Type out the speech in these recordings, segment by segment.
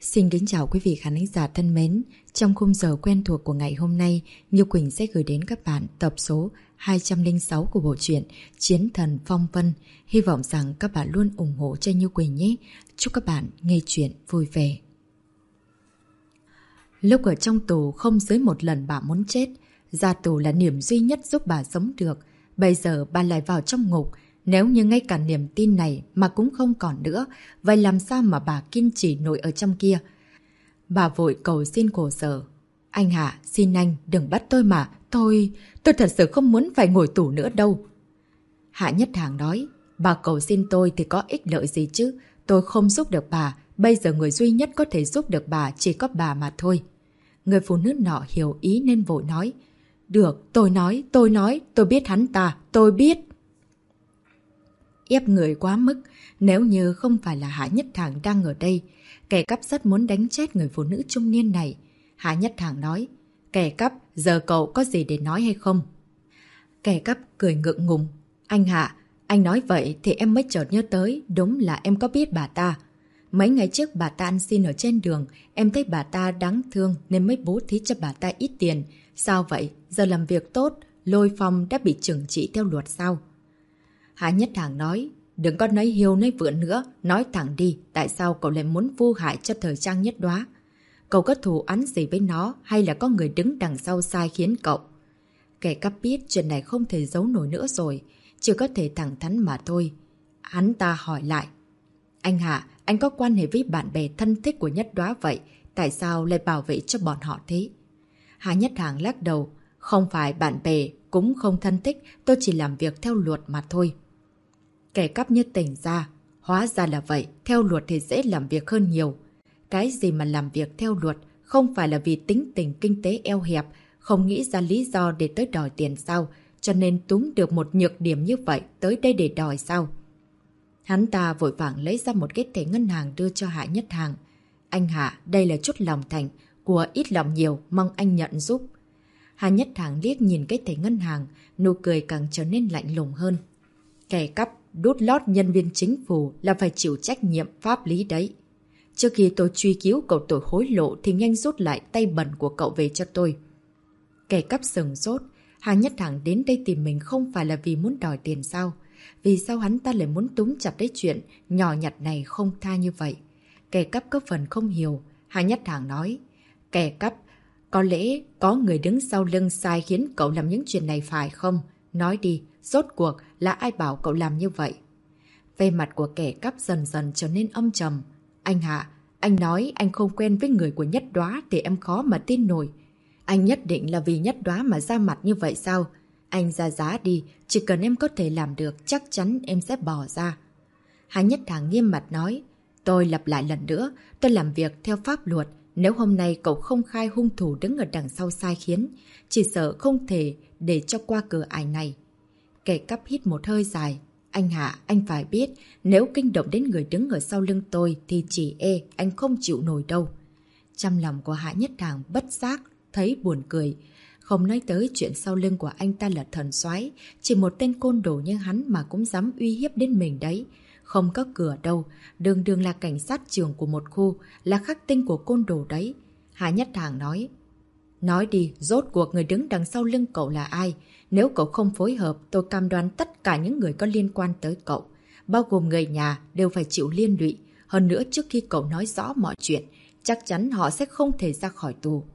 Xin kính chào quý vị khán giả thân mến. Trong khung giờ quen thuộc của ngày hôm nay, Như Quỳnh sẽ gửi đến các bạn tập số 206 của bộ truyện Chiến Thần Phong Vân. Hy vọng rằng các bạn luôn ủng hộ cho Như Quỳnh nhé. Chúc các bạn nghe chuyện vui vẻ. Lúc ở trong tù không dưới một lần bà muốn chết. Ra tù là niềm duy nhất giúp bà sống được. Bây giờ bà lại vào trong ngục. Nếu như ngay cả niềm tin này mà cũng không còn nữa, vậy làm sao mà bà kiên trì nổi ở trong kia? Bà vội cầu xin khổ sở. Anh Hạ, xin anh đừng bắt tôi mà. Tôi thật sự không muốn phải ngồi tù nữa đâu. Hạ Nhất Hàng nói, bà cầu xin tôi thì có ích lợi gì chứ? Tôi không giúp được bà. Bây giờ người duy nhất có thể giúp được bà chỉ có bà mà thôi. Người phụ nữ nọ hiểu ý nên vội nói. Được, tôi biết hắn ta, tôi biết. Ép người quá mức, nếu như không phải là Hạ Nhất Hàng đang ở đây, kẻ cắp rất muốn đánh chết người phụ nữ trung niên này. Hạ Nhất Hàng nói, kẻ cắp, giờ cậu có gì để nói hay không? Kẻ cắp cười ngượng ngùng. Anh Hạ, anh nói vậy thì em mới chợt nhớ tới, đúng là em có biết bà ta. Mấy ngày trước bà ta ăn xin ở trên đường, em thấy bà ta đáng thương nên mới bố thí cho bà ta ít tiền. Sao vậy? Giờ làm việc tốt, Lôi Phong đã bị trừng trị theo luật sao? Hạ Nhất Hàng nói, đừng có nói hiêu nói vượn nữa, nói thẳng đi, tại sao cậu lại muốn vu hại cho Thời Trang Nhất Đóa? Cậu có thù oán gì với nó hay là có người đứng đằng sau sai khiến cậu? Kẻ cắp biết chuyện này không thể giấu nổi nữa rồi, chỉ có thể thẳng thắn mà thôi. Hắn ta hỏi lại, anh Hạ, anh có quan hệ với bạn bè thân thích của Nhất Đóa vậy, tại sao lại bảo vệ cho bọn họ thế? Hạ Nhất Hàng lắc đầu, không phải bạn bè, cũng không thân thích, tôi chỉ làm việc theo luật mà thôi. Kẻ cắp như tỉnh ra, hóa ra là vậy, theo luật thì dễ làm việc hơn nhiều. Cái gì mà làm việc theo luật, không phải là vì tính tình kinh tế eo hẹp, không nghĩ ra lý do để tới đòi tiền sao, cho nên túm được một nhược điểm như vậy tới đây để đòi sao? Hắn ta vội vàng lấy ra một cái thẻ ngân hàng đưa cho Hạ Nhất Hàng. Anh Hạ, đây là chút lòng thành, của ít lòng nhiều, mong anh nhận giúp. Hạ Nhất Hàng liếc nhìn cái thẻ ngân hàng, nụ cười càng trở nên lạnh lùng hơn. Kẻ cắp đút lót nhân viên chính phủ là phải chịu trách nhiệm pháp lý đấy. Trước khi tôi truy cứu cậu tội hối lộ thì nhanh rút lại tay bẩn của cậu về cho tôi. Kẻ cắp sừng sốt, Hạ Nhất Hàng đến đây tìm mình không phải là vì muốn đòi tiền sao? Vì sao hắn ta lại muốn túm chặt cái chuyện nhỏ nhặt này không tha như vậy? Kẻ cắp có phần không hiểu. Hạ Nhất Hàng nói, kẻ cắp, có lẽ có người đứng sau lưng sai khiến cậu làm những chuyện này phải không? Nói đi, rốt cuộc là ai bảo cậu làm như vậy? Vẻ mặt của kẻ cắp dần dần trở nên âm trầm. Anh Hạ, anh nói anh không quen với người của Nhất Đóa thì em khó mà tin nổi. Anh nhất định là vì Nhất Đóa mà ra mặt như vậy sao? Anh ra giá đi, chỉ cần em có thể làm được chắc chắn em sẽ bỏ ra. Hạ Nhất Hàng nghiêm mặt nói, tôi lặp lại lần nữa, tôi làm việc theo pháp luật. Nếu hôm nay cậu không khai hung thủ đứng ở đằng sau sai khiến, chỉ sợ không thể để cho qua cửa ải này. Kẻ cắp hít một hơi dài. Anh Hạ, anh phải biết, nếu kinh động đến người đứng ở sau lưng tôi thì chỉ anh không chịu nổi đâu. Trong lòng của Hạ Nhất Hàng bất giác, thấy buồn cười. Không nói tới chuyện sau lưng của anh ta là thần soái, chỉ một tên côn đồ như hắn mà cũng dám uy hiếp đến mình đấy. Không có cửa đâu, đường đường là cảnh sát trưởng của một khu, là khắc tinh của côn đồ đấy. Hạ Nhất Hàng nói, nói đi, rốt cuộc người đứng đằng sau lưng cậu là ai? Nếu cậu không phối hợp, tôi cam đoan tất cả những người có liên quan tới cậu, bao gồm người nhà, đều phải chịu liên lụy. Hơn nữa trước khi cậu nói rõ mọi chuyện, chắc chắn họ sẽ không thể ra khỏi tù.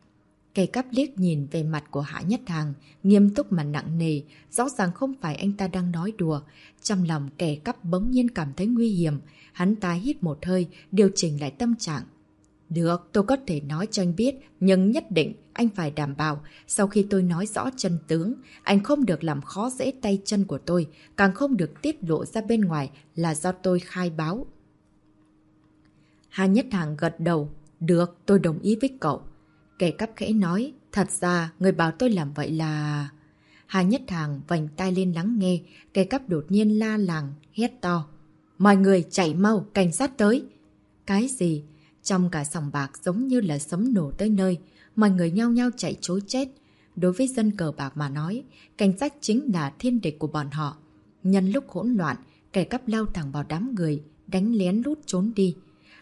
Kẻ cắp liếc nhìn về mặt của Hạ Nhất Hàng, nghiêm túc mà nặng nề, rõ ràng không phải anh ta đang nói đùa. Trong lòng kẻ cắp bỗng nhiên cảm thấy nguy hiểm, hắn ta hít một hơi, điều chỉnh lại tâm trạng. Được, tôi có thể nói cho anh biết, nhưng nhất định anh phải đảm bảo, sau khi tôi nói rõ chân tướng, anh không được làm khó dễ tay chân của tôi, càng không được tiết lộ ra bên ngoài là do tôi khai báo. Hạ Nhất Hàng gật đầu, được, tôi đồng ý với cậu. Kẻ cắp khẽ nói, thật ra người bảo tôi làm vậy là... Hạ Nhất Hàng vành tai lên lắng nghe, kẻ cắp đột nhiên la làng, hét to. Mọi người chạy mau, cảnh sát tới. Cái gì? Trong cả sòng bạc giống như là sấm nổ tới nơi, mọi người nhao nhao chạy trối chết. Đối với dân cờ bạc mà nói, cảnh sát chính là thiên địch của bọn họ. Nhân lúc hỗn loạn, kẻ cắp lao thẳng vào đám người, đánh lén lút trốn đi.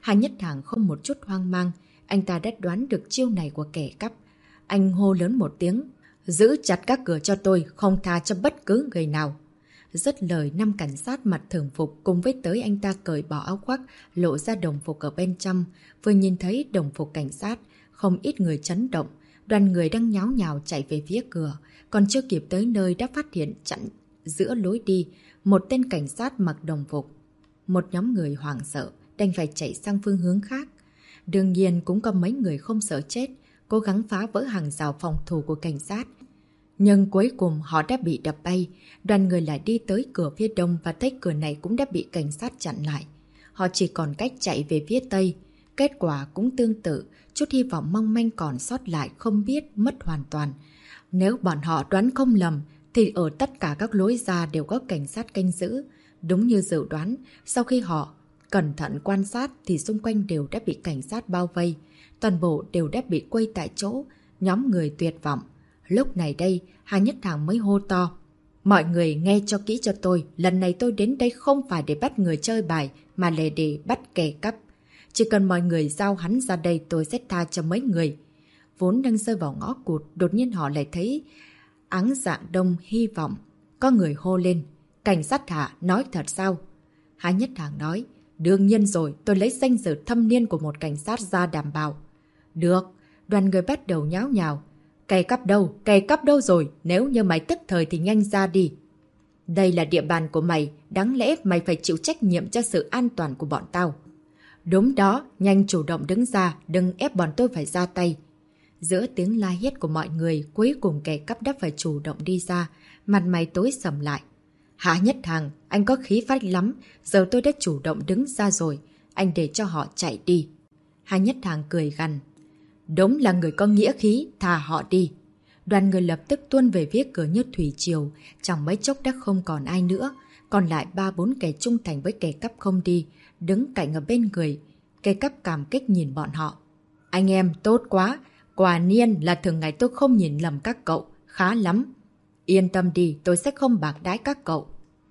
Hà Nhất Thàng không một chút hoang mang, anh ta đã đoán được chiêu này của kẻ cắp. Anh hô lớn một tiếng, giữ chặt các cửa cho tôi, không tha cho bất cứ người nào. Dứt lời, 5 cảnh sát mặc thường phục cùng với tới anh ta cởi bỏ áo khoác, lộ ra đồng phục ở bên trong. Vừa nhìn thấy đồng phục cảnh sát, không ít người chấn động. Đoàn người đang nháo nhào chạy về phía cửa, còn chưa kịp tới nơi đã phát hiện chặn giữa lối đi một tên cảnh sát mặc đồng phục. Một nhóm người hoảng sợ, đành phải chạy sang phương hướng khác. Đương nhiên cũng có mấy người không sợ chết, cố gắng phá vỡ hàng rào phòng thủ của cảnh sát. Nhưng cuối cùng họ đã bị đập bay, đoàn người lại đi tới cửa phía đông và thấy cửa này cũng đã bị cảnh sát chặn lại. Họ chỉ còn cách chạy về phía tây. Kết quả cũng tương tự, chút hy vọng mong manh còn sót lại không biết mất hoàn toàn. Nếu bọn họ đoán không lầm, thì ở tất cả các lối ra đều có cảnh sát canh giữ. Đúng như dự đoán, sau khi họ cẩn thận quan sát thì xung quanh đều đã bị cảnh sát bao vây. Toàn bộ đều đã bị quây tại chỗ, nhóm người tuyệt vọng. Lúc này đây, Hà Nhất Thàng mới hô to. Mọi người nghe cho kỹ cho tôi, lần này tôi đến đây không phải để bắt người chơi bài, mà là để bắt kẻ cắp. Chỉ cần mọi người giao hắn ra đây tôi sẽ tha cho mấy người. Vốn đang rơi vào ngõ cụt, đột nhiên họ lại thấy áng dạng đông hy vọng. Có người hô lên, cảnh sát Hạ nói thật sao? Hà Nhất Thàng nói, đương nhiên rồi, tôi lấy danh dự thâm niên của một cảnh sát ra đảm bảo. Được, đoàn người bắt đầu nháo nhào. Kẻ cắp đâu rồi, nếu như mày tức thời thì nhanh ra đi. Đây là địa bàn của mày, đáng lẽ mày phải chịu trách nhiệm cho sự an toàn của bọn tao. Đúng đó, nhanh chủ động đứng ra, đừng ép bọn tôi phải ra tay. Giữa tiếng la hét của mọi người, cuối cùng kẻ cắp đã phải chủ động đi ra, mặt mày tối sầm lại. Hạ Nhất Thàng, anh có khí phách lắm, giờ tôi đã chủ động đứng ra rồi, anh để cho họ chạy đi. Hạ Nhất Thàng cười gằn. Đúng là người có nghĩa khí, thả họ đi. Đoàn người lập tức tuôn về phía cửa như thủy triều, chẳng mấy chốc đã không còn ai nữa. Còn lại 3-4 kẻ trung thành với kẻ cắp không đi, đứng cạnh ở bên người. Kẻ cắp cảm kích nhìn bọn họ. Anh em, tốt quá, quả nhiên là thường ngày tôi không nhìn lầm các cậu, khá lắm. Yên tâm đi, tôi sẽ không bạc đãi các cậu.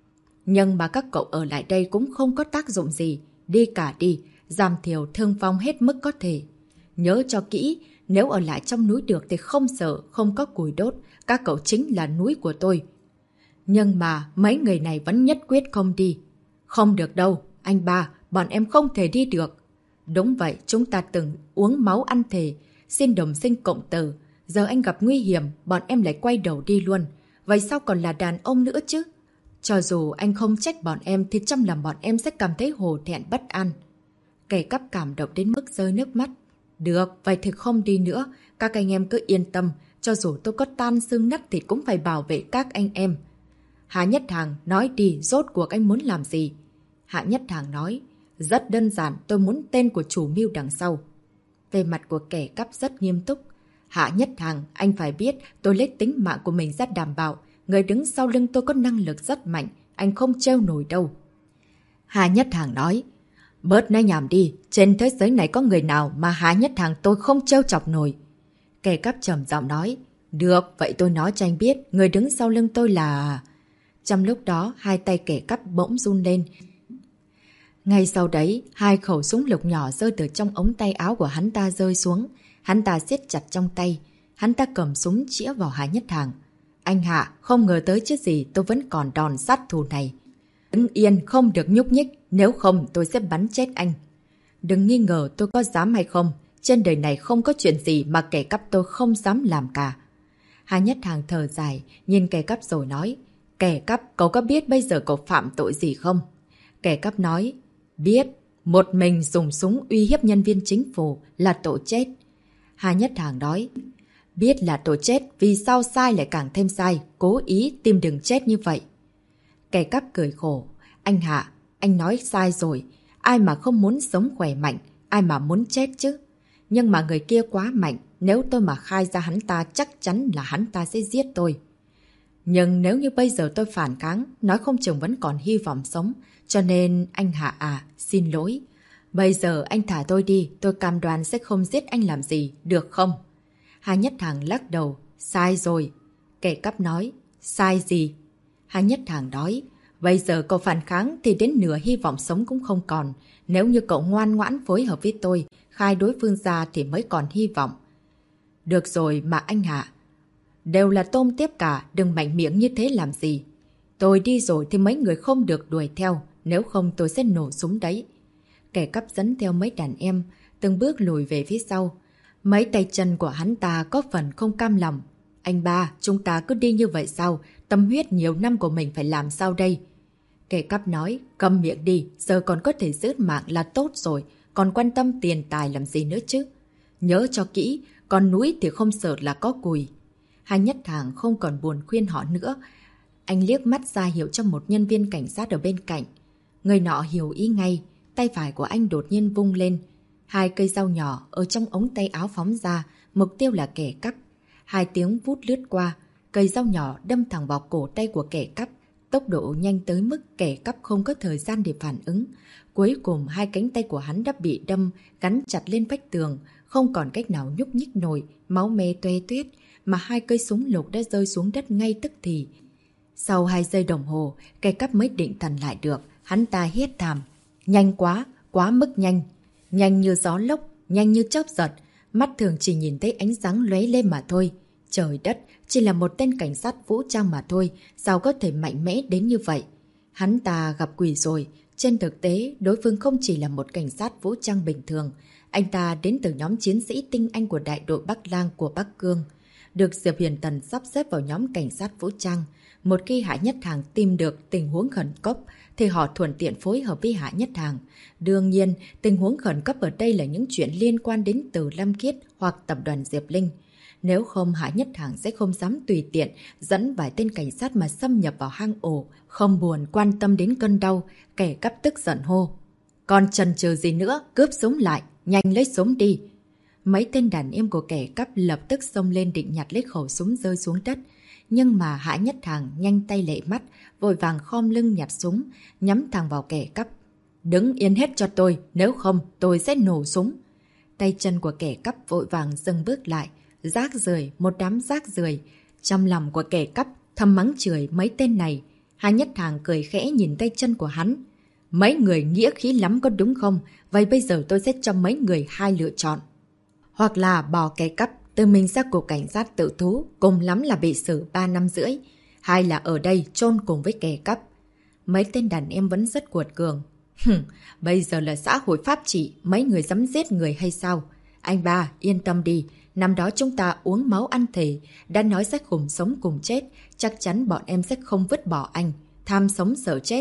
Nhưng mà các cậu ở lại đây cũng không có tác dụng gì, đi cả đi, giảm thiểu thương vong hết mức có thể. Nhớ cho kỹ, nếu ở lại trong núi được thì không sợ, không có củi đốt, các cậu chính là núi của tôi. Nhưng mà mấy người này vẫn nhất quyết không đi. Không được đâu, anh ba, bọn em không thể đi được. Đúng vậy, chúng ta từng uống máu ăn thề, xin đồng sinh cộng tử. Giờ anh gặp nguy hiểm, bọn em lại quay đầu đi luôn. Vậy sao còn là đàn ông nữa chứ? Cho dù anh không trách bọn em thì trong lòng bọn em sẽ cảm thấy hổ thẹn bất an. Kẻ cắp cảm động đến mức rơi nước mắt. Được, vậy thì không đi nữa. Các anh em cứ yên tâm, cho dù tôi có tan xương nát thì cũng phải bảo vệ các anh em. Hạ Nhất Thàng nói đi, rốt cuộc anh muốn làm gì? Hạ Nhất Thàng nói, rất đơn giản, tôi muốn tên của chủ mưu đằng sau. Về mặt của kẻ cắp rất nghiêm túc. Hạ Nhất Thàng, anh phải biết tôi lấy tính mạng của mình ra đảm bảo. Người đứng sau lưng tôi có năng lực rất mạnh, anh không trêu nổi đâu. Hạ Nhất Thàng nói, bớt nói nhảm đi, trên thế giới này có người nào mà Hạ Nhất Thàng tôi không trêu chọc nổi. Kẻ cắp trầm giọng nói, được, vậy tôi nói cho anh biết, người đứng sau lưng tôi là... Trong lúc đó, hai tay kẻ cắp bỗng run lên. Ngay sau đấy, hai khẩu súng lục nhỏ rơi từ trong ống tay áo của hắn ta rơi xuống. Hắn ta siết chặt trong tay. Hắn ta cầm súng chĩa vào Hạ Nhất Thàng. Anh Hạ, không ngờ tới chứ gì tôi vẫn còn đòn sát thủ này. Đứng yên, không được nhúc nhích, nếu không tôi sẽ bắn chết anh. Đừng nghi ngờ tôi có dám hay không. Trên đời này không có chuyện gì mà kẻ cắp tôi không dám làm cả. Hạ Nhất Thàng thở dài, nhìn kẻ cắp rồi nói. Kẻ cắp, cậu có biết bây giờ cậu phạm tội gì không? Kẻ cắp nói. Biết, một mình dùng súng uy hiếp nhân viên chính phủ là tội chết. Hạ Nhất Thàng nói. Biết là tội chết, vì sao sai lại càng thêm sai, cố ý tìm đường chết như vậy. Kẻ cắp cười khổ. Anh Hạ, anh nói sai rồi. Ai mà không muốn sống khỏe mạnh, ai mà muốn chết chứ. Nhưng mà người kia quá mạnh, nếu tôi mà khai ra hắn ta chắc chắn là hắn ta sẽ giết tôi. Nhưng nếu như bây giờ tôi phản kháng, nói không chừng vẫn còn hy vọng sống. Cho nên anh Hạ à, xin lỗi. Bây giờ anh thả tôi đi, tôi cam đoan sẽ không giết anh làm gì, được không? Hạ Nhất Thàng lắc đầu. Sai rồi. Kẻ cắp nói. Sai gì? Hạ Nhất Thàng nói. Bây giờ cậu phản kháng thì đến nửa hy vọng sống cũng không còn. Nếu như cậu ngoan ngoãn phối hợp với tôi, khai đối phương ra thì mới còn hy vọng. Được rồi mà anh Hạ. Đều là tôm tiếp cả, đừng mạnh miệng như thế làm gì. Tôi đi rồi thì mấy người không được đuổi theo, nếu không tôi sẽ nổ súng đấy. Kẻ cắp dẫn theo mấy đàn em, từng bước lùi về phía sau. Mấy tay chân của hắn ta có phần không cam lòng. Anh ba, chúng ta cứ đi như vậy sao? Tâm huyết nhiều năm của mình phải làm sao đây? Kẻ cắp nói, câm miệng đi, giờ còn có thể giữ mạng là tốt rồi, còn quan tâm tiền tài làm gì nữa chứ? Nhớ cho kỹ, con núi thì không sợ là có cùi. Hai Nhất Hàng không còn buồn khuyên họ nữa. Anh liếc mắt ra hiệu cho một nhân viên cảnh sát ở bên cạnh. Người nọ hiểu ý ngay, tay phải của anh đột nhiên vung lên. Hai cây dao nhỏ ở trong ống tay áo phóng ra, mục tiêu là kẻ cắp. Hai tiếng vút lướt qua, cây dao nhỏ đâm thẳng vào cổ tay của kẻ cắp. Tốc độ nhanh tới mức kẻ cắp không có thời gian để phản ứng. Cuối cùng hai cánh tay của hắn đã bị đâm, gắn chặt lên vách tường, không còn cách nào nhúc nhích nổi, máu me toe toét, mà hai cây súng lục đã rơi xuống đất ngay tức thì. Sau 2 giây đồng hồ, kẻ cắp mới định thần lại được, hắn ta hét thảm. Nhanh quá, quá mức nhanh. Nhanh như gió lốc, nhanh như chớp giật, mắt thường chỉ nhìn thấy ánh sáng lóe lên mà thôi. Trời đất, chỉ là một tên cảnh sát vũ trang mà thôi, sao có thể mạnh mẽ đến như vậy? Hắn ta gặp quỷ rồi. Trên thực tế, đối phương không chỉ là một cảnh sát vũ trang bình thường. Anh ta đến từ nhóm chiến sĩ tinh anh của đại đội Bắc Lang của Bắc Cương. Được Diệp Huyền Tần sắp xếp vào nhóm cảnh sát vũ trang. Một khi Hạ Nhất Hàng tìm được tình huống khẩn cấp, thì họ thuận tiện phối hợp với Hạ Nhất Hàng. Đương nhiên, tình huống khẩn cấp ở đây là những chuyện liên quan đến Từ Lam Khiết hoặc tập đoàn Diệp Linh. Nếu không, Hạ Nhất Hàng sẽ không dám tùy tiện dẫn vài tên cảnh sát mà xâm nhập vào hang ổ, không buồn quan tâm đến cơn đau. Kẻ cắp tức giận hô. Còn chần chừ gì nữa, cướp súng lại, nhanh lấy súng đi. Mấy tên đàn em của kẻ cắp lập tức xông lên định nhặt lấy khẩu súng rơi xuống đất. Nhưng mà Hạ Nhất Hàng nhanh tay lệ mắt, vội vàng khom lưng nhặt súng, nhắm thẳng vào kẻ cắp. Đứng yên hết cho tôi, nếu không tôi sẽ nổ súng. Tay chân của kẻ cắp vội vàng dừng bước lại. Rác rưởi, một đám rác rưởi. Trong lòng của kẻ cắp thầm mắng chửi mấy tên này. Hạ Nhất Hàng cười khẽ nhìn tay chân của hắn. Mấy người nghĩa khí lắm có đúng không? Vậy bây giờ tôi sẽ cho mấy người hai lựa chọn. Hoặc là bỏ kẻ cắp, tự mình ra cục cảnh sát tự thú, cùng lắm là bị xử 3 năm rưỡi. Hay là ở đây chôn cùng với kẻ cắp. Mấy tên đàn em vẫn rất cuột cường. Bây giờ là xã hội pháp trị, mấy người dám giết người hay sao? Anh ba, yên tâm đi. Năm đó chúng ta uống máu ăn thề, đã nói sẽ cùng sống cùng chết. Chắc chắn bọn em sẽ không vứt bỏ anh. Tham sống sợ chết.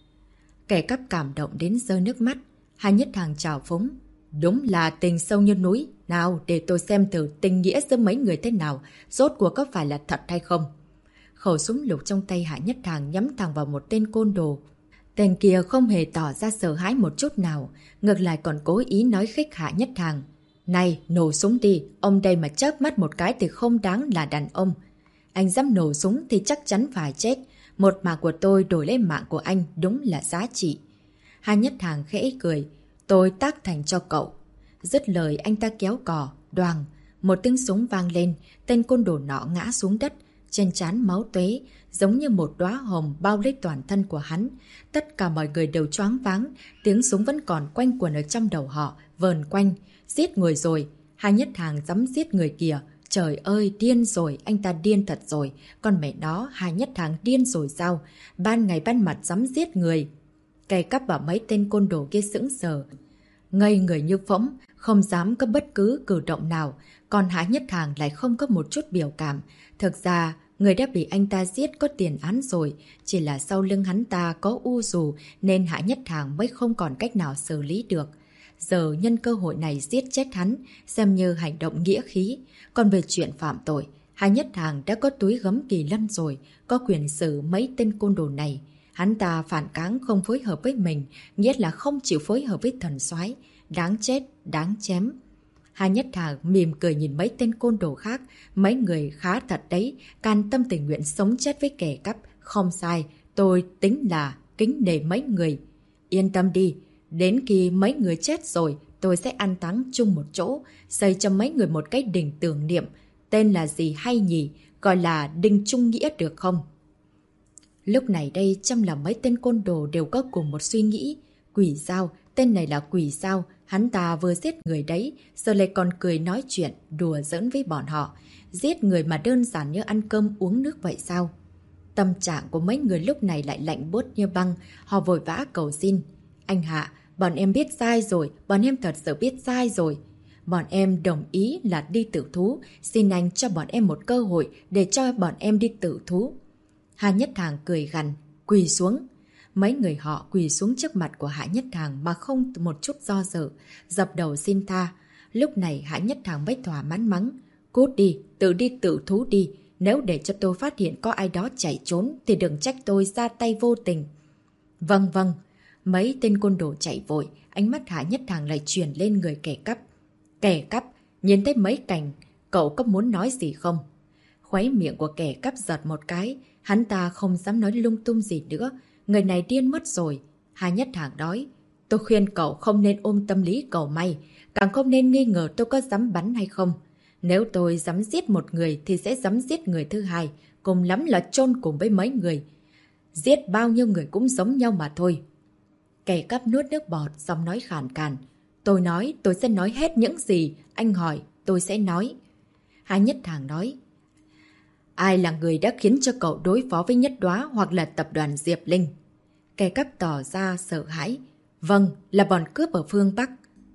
Kẻ cắp cảm động đến rơi nước mắt. Hạ Nhất Hàng chào phúng. Đúng là tình sâu như núi. Nào, để tôi xem thử tình nghĩa giữa mấy người thế nào. Rốt cuộc có phải là thật hay không? Khẩu súng lục trong tay Hạ Nhất Hàng nhắm thẳng vào một tên côn đồ. Tên kia không hề tỏ ra sợ hãi một chút nào. Ngược lại còn cố ý nói khích Hạ Nhất Hàng. Này, nổ súng đi. Ông đây mà chớp mắt một cái thì không đáng là đàn ông. Anh dám nổ súng thì chắc chắn phải chết. Một mạng của tôi đổi lấy mạng của anh đúng là giá trị. Hạ Nhất Hàng khẽ cười. Tôi tác thành cho cậu. Dứt lời anh ta kéo cò, đoàng. Một tiếng súng vang lên, tên côn đồ nọ ngã xuống đất. Trên trán máu tuế, giống như một đóa hồng bao lấy toàn thân của hắn. Tất cả mọi người đều choáng váng, tiếng súng vẫn còn quanh quẩn ở trong đầu họ, vờn quanh. Giết người rồi, Hạ Nhất Hàng dám giết người kìa. Trời ơi, điên rồi, anh ta điên thật rồi. Con mẹ đó, Hạ Nhất Hàng điên rồi sao? Ban ngày ban mặt dám giết người. Kẻ cắp và mấy tên côn đồ kia sững sờ. Ngây người như phỗng, không dám có bất cứ cử động nào. Còn Hạ Nhất Hàng lại không có một chút biểu cảm. Thực ra, người đã bị anh ta giết có tiền án rồi. Chỉ là sau lưng hắn ta có u dù nên Hạ Nhất Hàng mới không còn cách nào xử lý được. Giờ nhân cơ hội này giết chết hắn, xem như hành động nghĩa khí. Còn về chuyện phạm tội, Hạ Nhất Hàng đã có túi gấm kỳ lân rồi, có quyền xử mấy tên côn đồ này. Hắn ta phản kháng không phối hợp với mình, nghĩa là không chịu phối hợp với thần soái. Đáng chết, đáng chém. Hạ Nhất Hàng mỉm cười nhìn mấy tên côn đồ khác. Mấy người khá thật đấy, can tâm tình nguyện sống chết với kẻ cắp. Không sai, tôi tính là kính nể mấy người. Yên tâm đi, đến khi mấy người chết rồi, tôi sẽ an táng chung một chỗ, xây cho mấy người một cái đình tưởng niệm. Tên là gì hay nhỉ? Gọi là đình Trung Nghĩa được không? Lúc này đây trong lòng mấy tên côn đồ đều có cùng một suy nghĩ. Quỷ dao, tên này là quỷ dao, hắn ta vừa giết người đấy, giờ lại còn cười nói chuyện, đùa giỡn với bọn họ. Giết người mà đơn giản như ăn cơm uống nước vậy sao? Tâm trạng của mấy người lúc này lại lạnh buốt như băng, họ vội vã cầu xin. Anh Hạ, bọn em biết sai rồi, bọn em thật sự biết sai rồi. Bọn em đồng ý là đi tự thú, xin anh cho bọn em một cơ hội để cho bọn em đi tự thú. Hạ Nhất Hàng cười gằn, quỳ xuống. Mấy người họ quỳ xuống trước mặt của Hạ Nhất Hàng mà không một chút do dự, dập đầu xin tha. Lúc này Hạ Nhất Hàng mới thỏa mãn mắng. Cút đi tự thú đi. Nếu để cho tôi phát hiện có ai đó chạy trốn thì đừng trách tôi ra tay vô tình. Vâng vâng. Mấy tên côn đồ chạy vội, ánh mắt Hạ Nhất Hàng lại chuyển lên người kẻ cắp. Kẻ cắp, nhìn thấy mấy cảnh, cậu có muốn nói gì không? Khóe miệng của kẻ cắp giật một cái, hắn ta không dám nói lung tung gì nữa. Người này điên mất rồi. Hạ Nhất Hàng nói, tôi khuyên cậu không nên ôm tâm lý cầu may, càng không nên nghi ngờ tôi có dám bắn hay không. Nếu tôi dám giết một người thì sẽ dám giết người thứ hai, cùng lắm là chôn cùng với mấy người. Giết bao nhiêu người cũng giống nhau mà thôi. Kẻ cắp nuốt nước bọt, giọng nói khàn khàn. Tôi nói, tôi sẽ nói hết những gì anh hỏi, tôi sẽ nói. Hạ Nhất Hàng nói, ai là người đã khiến cho cậu đối phó với Nhất Đóa hoặc là tập đoàn Diệp Linh? Kẻ cắp tỏ ra sợ hãi. Vâng, là bọn cướp ở phương Bắc.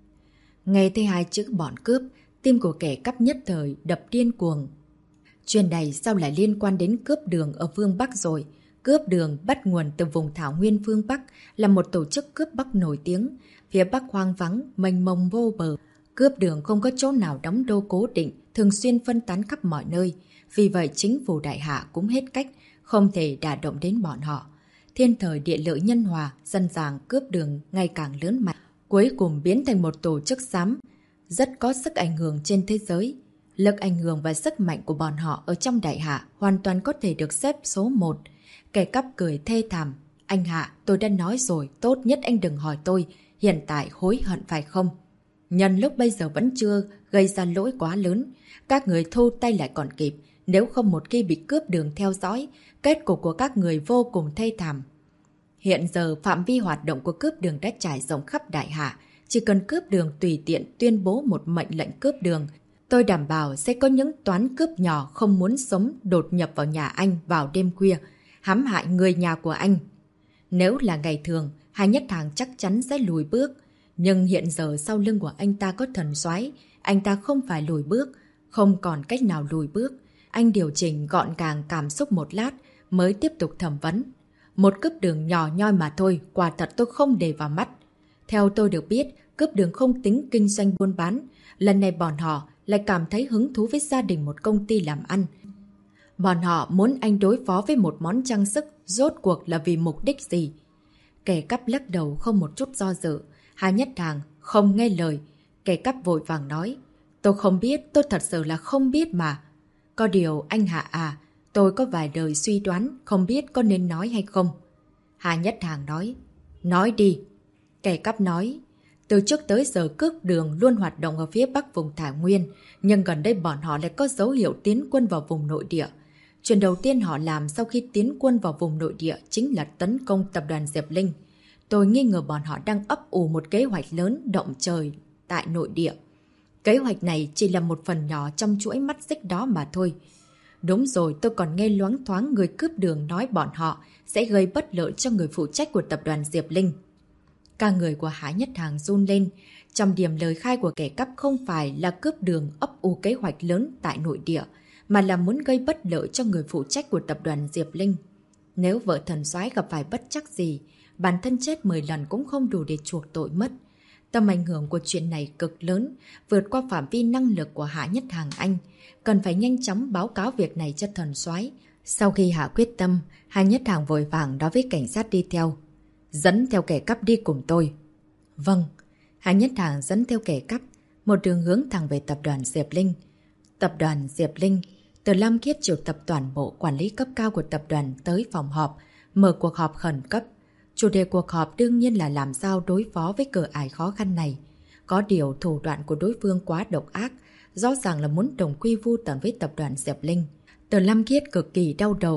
Nghe thấy hai chữ bọn cướp, tim của kẻ cắp nhất thời đập điên cuồng. Chuyện này sao lại liên quan đến cướp đường ở phương Bắc rồi? Cướp đường bắt nguồn từ vùng thảo nguyên phương Bắc, là một tổ chức cướp Bắc nổi tiếng. Phía Bắc hoang vắng, mênh mông vô bờ. Cướp đường không có chỗ nào đóng đô cố định, thường xuyên phân tán khắp mọi nơi. Vì vậy chính phủ Đại Hạ cũng hết cách, không thể đả động đến bọn họ. Thiên thời địa lợi nhân hòa, dân dàng cướp đường ngày càng lớn mạnh, cuối cùng biến thành một tổ chức xám, rất có sức ảnh hưởng trên thế giới. Lực ảnh hưởng và sức mạnh của bọn họ ở trong Đại Hạ hoàn toàn có thể được xếp số 1. Kẻ cắp cười thê thảm. Anh Hạ, tôi đã nói rồi, tốt nhất anh đừng hỏi tôi, hiện tại hối hận phải không? Nhân lúc bây giờ vẫn chưa gây ra lỗi quá lớn, các người thu tay lại còn kịp, nếu không một khi bị cướp đường theo dõi, kết cục của các người vô cùng thê thảm. Hiện giờ phạm vi hoạt động của cướp đường đã trải rộng khắp Đại Hạ, chỉ cần cướp đường tùy tiện tuyên bố một mệnh lệnh cướp đường, tôi đảm bảo sẽ có những toán cướp nhỏ không muốn sống đột nhập vào nhà anh vào đêm khuya, hãm hại người nhà của anh. Nếu là ngày thường, Hạ Nhất Hàng chắc chắn sẽ lùi bước. Nhưng hiện giờ sau lưng của anh ta có thần soái, anh ta không phải lùi bước, không còn cách nào lùi bước. Anh điều chỉnh gọn gàng cảm xúc một lát mới tiếp tục thẩm vấn. Một cướp đường nhỏ nhoi mà thôi, quả thật tôi không để vào mắt. Theo tôi được biết, cướp đường không tính kinh doanh buôn bán. Lần này bọn họ lại cảm thấy hứng thú với gia đình một công ty làm ăn. Bọn họ muốn anh đối phó với một món trang sức, rốt cuộc là vì mục đích gì? Kẻ cắp lắc đầu không một chút do dự. Hạ Nhất Hàng không nghe lời. Kẻ cắp vội vàng nói, tôi không biết, tôi thật sự là không biết mà. Có điều anh Hạ à, tôi có vài lời suy đoán, không biết có nên nói hay không. Hạ Nhất Hàng nói đi. Kẻ cắp nói, từ trước tới giờ cướp đường luôn hoạt động ở phía bắc vùng Thảo Nguyên, nhưng gần đây bọn họ lại có dấu hiệu tiến quân vào vùng nội địa. Chuyện đầu tiên họ làm sau khi tiến quân vào vùng nội địa chính là tấn công tập đoàn Diệp Linh. Tôi nghi ngờ bọn họ đang ấp ủ một kế hoạch lớn động trời tại nội địa. Kế hoạch này chỉ là một phần nhỏ trong chuỗi mắt xích đó mà thôi. Đúng rồi, tôi còn nghe loáng thoáng người cướp đường nói bọn họ sẽ gây bất lợi cho người phụ trách của tập đoàn Diệp Linh. Cả người của Hạ Nhất Hàng run lên. Trong điểm lời khai của kẻ cắp không phải là cướp đường ấp ủ kế hoạch lớn tại nội địa, mà là muốn gây bất lợi cho người phụ trách của tập đoàn Diệp Linh. Nếu vợ thần soái gặp phải bất trắc gì, bản thân chết 10 lần cũng không đủ để chuộc tội mất. Tầm ảnh hưởng của chuyện này cực lớn, vượt qua phạm vi năng lực của Hạ Nhất Hàng anh. Cần phải nhanh chóng báo cáo việc này cho thần soái. Sau khi Hạ quyết tâm, Hạ Nhất Hàng vội vàng nói với cảnh sát đi theo. Dẫn theo kẻ cắp đi cùng tôi. Vâng. Hạ Nhất Hàng dẫn theo kẻ cắp, một đường hướng thẳng về tập đoàn Diệp Linh. Tập đoàn Diệp Linh, Từ Lam Khiết triệu tập toàn bộ quản lý cấp cao của tập đoàn tới phòng họp, mở cuộc họp khẩn cấp. Chủ đề cuộc họp đương nhiên là làm sao đối phó với cửa ải khó khăn này. Có điều thủ đoạn của đối phương quá độc ác, rõ ràng là muốn đồng quy vu tận với tập đoàn Diệp Linh. Từ Lam Khiết cực kỳ đau đầu,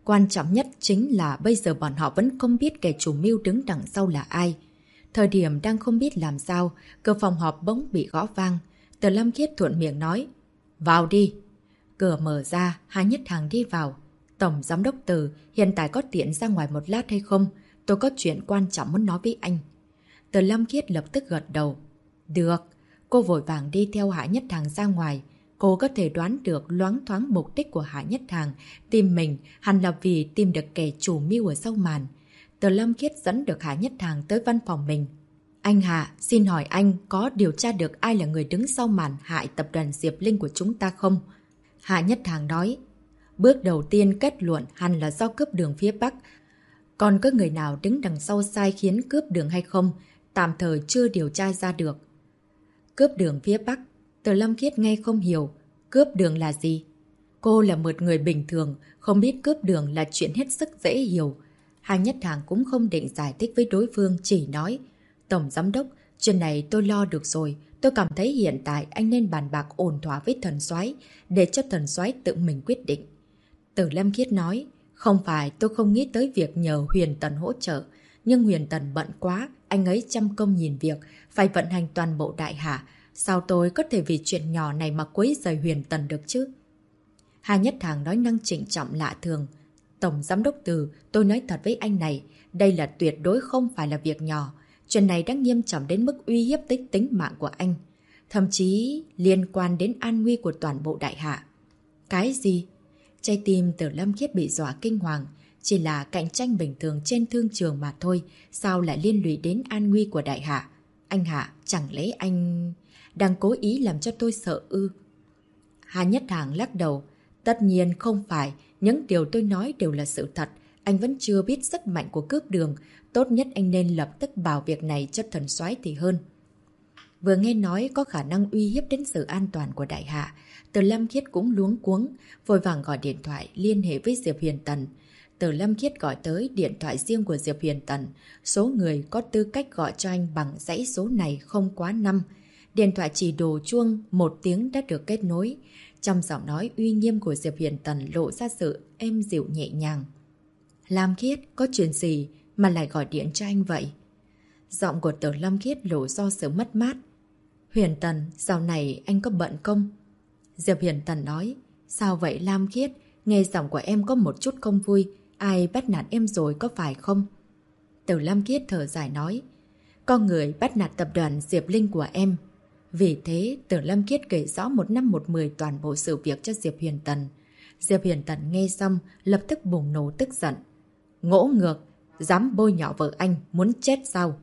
Quan trọng nhất chính là bây giờ bọn họ vẫn không biết kẻ chủ mưu đứng đằng sau là ai. Thời điểm đang không biết làm sao, cửa phòng họp bỗng bị gõ vang. Từ Lâm Khiết thuận miệng nói, vào đi. Cửa mở ra, Hà Nhất Hàng đi vào. Tổng giám đốc Từ, hiện tại có tiện ra ngoài một lát hay không? Tôi có chuyện quan trọng muốn nói với anh. Từ Lâm Khiết lập tức gật đầu. Được. Cô vội vàng đi theo Hạ Nhất Hàng ra ngoài. Cô có thể đoán được loáng thoáng mục đích của Hạ Nhất Hàng tìm mình hẳn là vì tìm được kẻ chủ mưu ở sau màn. Từ Lâm Khiết dẫn được Hạ Nhất Hàng tới văn phòng mình. Anh Hạ, xin hỏi anh có điều tra được ai là người đứng sau màn hại tập đoàn Diệp Linh của chúng ta không? Hạ Nhất Hàng nói, bước đầu tiên kết luận hẳn là do cướp đường phía Bắc. Còn có người nào đứng đằng sau sai khiến cướp đường hay không? Tạm thời chưa điều tra ra được. Cướp đường phía Bắc. Từ Lâm Khiết nghe không hiểu. Cướp đường là gì? Cô là một người bình thường, không biết cướp đường là chuyện hết sức dễ hiểu. Hà Nhất Hàng cũng không định giải thích với đối phương, chỉ nói, Tổng Giám đốc, chuyện này tôi lo được rồi. Tôi cảm thấy hiện tại anh nên bàn bạc ổn thỏa với thần soái để cho thần soái tự mình quyết định. Từ Lâm Khiết nói, không phải tôi không nghĩ tới việc nhờ Huyền Tần hỗ trợ, nhưng Huyền Tần bận quá, anh ấy trăm công nhìn việc, phải vận hành toàn bộ đại hạ. Sao tôi có thể vì chuyện nhỏ này mà quấy rầy Huyền Tần được chứ? Hà Nhất Hàng nói năng trịnh trọng lạ thường. Tổng Giám đốc Từ, tôi nói thật với anh này, đây là tuyệt đối không phải là việc nhỏ. Chuyện này đã nghiêm trọng đến mức uy hiếp tới tính mạng của anh. Thậm chí liên quan đến an nguy của toàn bộ đại hạ. Cái gì? Trái tim Từ Lâm Khiết bị dọa kinh hoàng. Chỉ là cạnh tranh bình thường trên thương trường mà thôi. Sao lại liên lụy đến an nguy của đại hạ? Anh Hạ, chẳng lẽ anh đang cố ý làm cho tôi sợ ư? Hà Nhất Hàng lắc đầu. Tất nhiên không phải. Những điều tôi nói đều là sự thật. Anh vẫn chưa biết sức mạnh của cướp đường. Tốt nhất anh nên lập tức bảo việc này cho thần soái thì hơn. Vừa nghe nói có khả năng uy hiếp đến sự an toàn của đại hạ, Từ Lâm Khiết cũng luống cuống, vội vàng gọi điện thoại liên hệ với Diệp Huyền Tần. Từ Lâm Khiết gọi tới điện thoại riêng của Diệp Huyền Tần. Số người có tư cách gọi cho anh bằng dãy số này không quá 5. Điện thoại chỉ đổ chuông 1 tiếng đã được kết nối. Trong giọng nói uy nghiêm của Diệp Huyền Tần lộ ra sự êm dịu nhẹ nhàng. Lam Khiết, có chuyện gì mà lại gọi điện cho anh vậy? Giọng của Từ Lâm Khiết lộ do sự mất mát. Huyền Tần, dạo này anh có bận không? Diệp Huyền Tần nói, sao vậy Lam Khiết? Nghe giọng của em có một chút không vui. Ai bắt nạt em rồi có phải không? Từ Lâm Khiết thở dài nói, có người bắt nạt tập đoàn Diệp Linh của em. Vì thế, Từ Lâm Khiết kể rõ 1 năm 1 mười toàn bộ sự việc cho Diệp Huyền Tần. Diệp Huyền Tần nghe xong, lập tức bùng nổ tức giận. Ngỗ ngược, dám bôi nhọ vợ anh, muốn chết sao?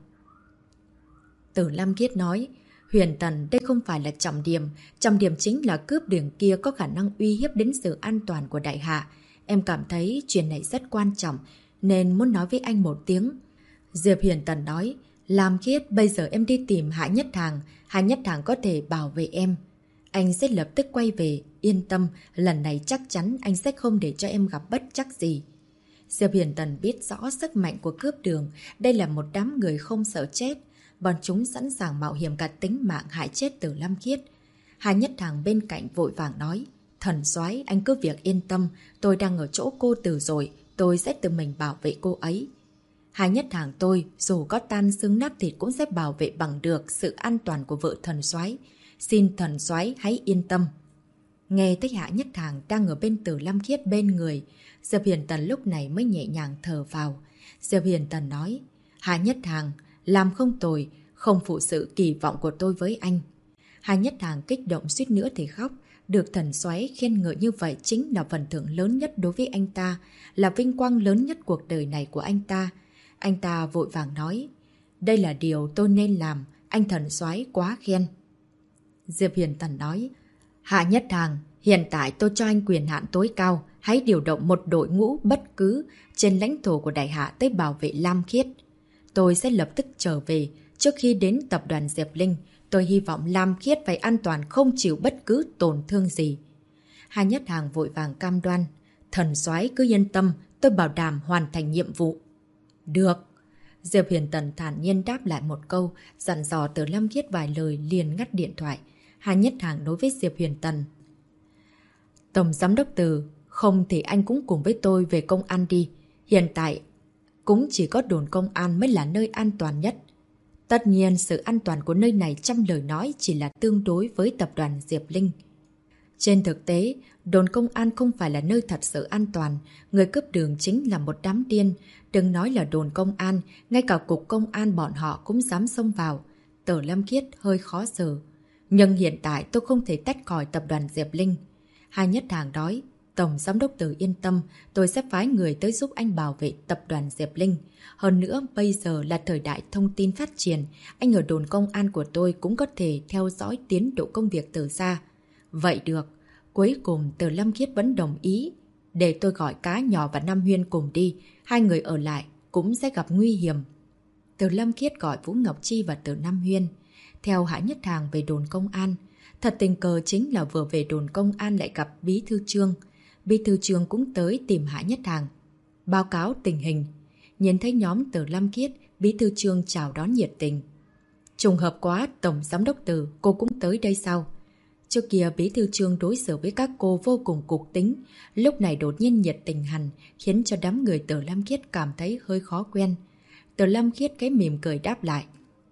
Từ Lâm Khiết nói, Huyền Tần, đây không phải là trọng điểm chính là cướp đường kia có khả năng uy hiếp đến sự an toàn của đại hạ. Em cảm thấy chuyện này rất quan trọng, nên muốn nói với anh một tiếng. Diệp Huyền Tần nói, Lam Khiết, bây giờ em đi tìm Hạ Nhất Hàng, Hạ Nhất Hàng có thể bảo vệ em. Anh sẽ lập tức quay về, yên tâm, lần này chắc chắn anh sẽ không để cho em gặp bất trắc gì. Diệp Huyền Tần biết rõ sức mạnh của cướp đường, đây là một đám người không sợ chết. Bọn chúng sẵn sàng mạo hiểm cả tính mạng hại chết Từ Lâm Khiết. Hà Nhất Hàng bên cạnh vội vàng nói, thần soái, anh cứ việc yên tâm, tôi đang ở chỗ cô Từ rồi, tôi sẽ tự mình bảo vệ cô ấy. Hà Nhất Hàng tôi, dù có tan xương nát thịt cũng sẽ bảo vệ bằng được sự an toàn của vợ thần soái. Xin thần soái hãy yên tâm. Nghe thấy Hạ Nhất Hàng đang ở bên Từ Lâm Khiết bên người, Diệp Huyền Tần lúc này mới nhẹ nhàng thở vào. Diệp Huyền Tần nói, Hạ Nhất Hàng, làm không tồi, không phụ sự kỳ vọng của tôi với anh. Hạ Nhất Hàng kích động suýt nữa thì khóc. Được thần soái khen ngợi như vậy chính là phần thưởng lớn nhất đối với anh ta, là vinh quang lớn nhất cuộc đời này của anh ta. Anh ta vội vàng nói, đây là điều tôi nên làm, anh thần soái quá khen. Diệp Huyền Tần nói, Hạ Nhất Hàng, hiện tại tôi cho anh quyền hạn tối cao, hãy điều động một đội ngũ bất cứ trên lãnh thổ của đại hạ tới bảo vệ Lam Khiết. Tôi sẽ lập tức trở về. Trước khi đến tập đoàn Diệp Linh, tôi hy vọng Lam Khiết phải an toàn, không chịu bất cứ tổn thương gì. Hà Nhất Hàng vội vàng cam đoan, thần soái cứ yên tâm, tôi bảo đảm hoàn thành nhiệm vụ. Được. Diệp Huyền Tần thản nhiên đáp lại một câu, dặn dò Từ Lâm Khiết vài lời liền ngắt điện thoại. Hà Nhất Hàng đối với Diệp Huyền Tần, Tổng Giám đốc Từ, Không thì anh cũng cùng với tôi về công an đi. Hiện tại cũng chỉ có đồn công an mới là nơi an toàn nhất. Tất nhiên sự an toàn của nơi này trong lời nói chỉ là tương đối với tập đoàn Diệp Linh. Trên thực tế, đồn công an không phải là nơi thật sự an toàn. Người cướp đường chính là một đám điên. Đừng nói là đồn công an, ngay cả cục công an bọn họ cũng dám xông vào. Tờ Lâm Khiết hơi khó xử. Nhưng hiện tại tôi không thể tách khỏi tập đoàn Diệp Linh. Hai Nhất Hàng nói, Tổng Giám đốc Từ yên tâm, tôi sẽ phái người tới giúp anh bảo vệ tập đoàn Diệp Linh. Hơn nữa, bây giờ là thời đại thông tin phát triển, anh ở đồn công an của tôi cũng có thể theo dõi tiến độ công việc từ xa. Vậy được. Cuối cùng Từ Lâm Khiết vẫn đồng ý. Để tôi gọi Cá Nhỏ và Nam Huyên cùng đi, hai người ở lại cũng sẽ gặp nguy hiểm. Từ Lâm Khiết gọi Vũ Ngọc Chi và Từ Nam Huyên theo Hạ Nhất Hàng về đồn công an. Thật tình cờ chính là vừa về đồn công an lại gặp Bí Thư Trương. Bí Thư Trương cũng tới tìm Hạ Nhất Hàng, báo cáo tình hình. Nhìn thấy nhóm Từ Lâm Khiết, Bí Thư Trương chào đón nhiệt tình. Trùng hợp quá, Tổng Giám đốc Từ, cô cũng tới đây sao? Trước kia Bí Thư Trương đối xử với các cô vô cùng cục tính, lúc này đột nhiên nhiệt tình hẳn, khiến cho đám người Từ Lâm Khiết cảm thấy hơi khó quen. Từ Lâm Khiết cái mỉm cười đáp lại.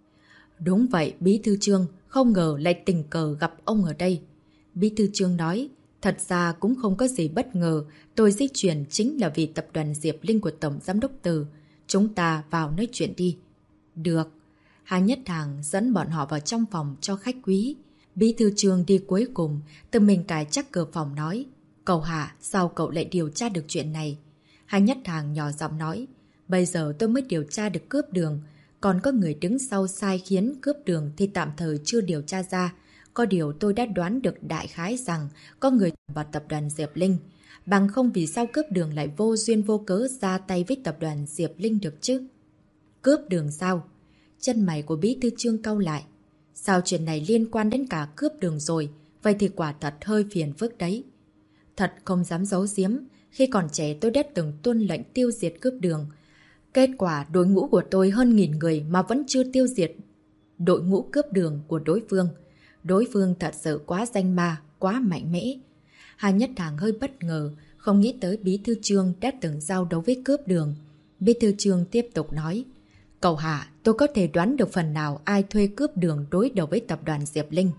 Đúng vậy, Bí Thư Trương, không ngờ lại tình cờ gặp ông ở đây. Bí Thư Trương nói, thật ra cũng không có gì bất ngờ, tôi di chuyển chính là vì tập đoàn Diệp Linh của Tổng Giám đốc Từ. Chúng ta vào nói chuyện đi. Được. Hà Nhất Hàng dẫn bọn họ vào trong phòng cho khách quý. Bí Thư Trương đi cuối cùng, tự mình cài chắc cửa phòng nói. Cậu Hạ, sao cậu lại điều tra được chuyện này? Hà Nhất Hàng nhỏ giọng nói. Bây giờ tôi mới điều tra được cướp đường. Còn có người đứng sau sai khiến cướp đường thì tạm thời chưa điều tra ra. Có điều tôi đã đoán được đại khái rằng có người vào tập đoàn Diệp Linh. Bằng không vì sao cướp đường lại vô duyên vô cớ ra tay với tập đoàn Diệp Linh được chứ? Cướp đường sao? Chân mày của Bí Thư Trương cau lại. Sao chuyện này liên quan đến cả cướp đường rồi? Vậy thì quả thật hơi phiền phức đấy. Thật không dám giấu giếm. Khi còn trẻ tôi đã từng tuân lệnh tiêu diệt cướp đường. Kết quả đội ngũ của tôi hơn 1000 người mà vẫn chưa tiêu diệt đội ngũ cướp đường của đối phương. Đối phương thật sự quá danh ma, quá mạnh mẽ. Hà Nhất Hàng hơi bất ngờ, không nghĩ tới Bí Thư Trương đã từng giao đấu với cướp đường. Bí Thư Trương tiếp tục nói. Cậu Hạ, tôi có thể đoán được phần nào ai thuê cướp đường đối đầu với tập đoàn Diệp Linh.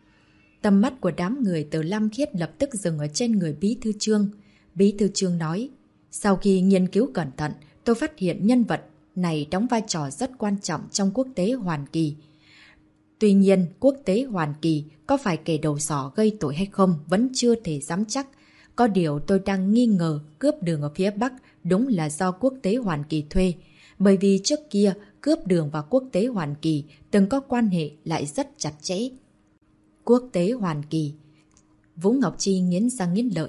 Tầm mắt của đám người Từ Lâm Khiết lập tức dừng ở trên người Bí Thư Trương. Bí Thư Trương nói. Sau khi nghiên cứu cẩn thận, tôi phát hiện nhân vật này đóng vai trò rất quan trọng trong quốc tế Hoàn Kỳ. Tuy nhiên, quốc tế Hoàn Kỳ có phải kẻ đầu sỏ gây tội hay không vẫn chưa thể dám chắc. Có điều tôi đang nghi ngờ cướp đường ở phía Bắc đúng là do quốc tế Hoàn Kỳ thuê. Bởi vì trước kia, cướp đường và quốc tế Hoàn Kỳ từng có quan hệ lại rất chặt chẽ. Quốc tế Hoàn Kỳ. Vũ Ngọc Chi nghiến răng nghiến lợi.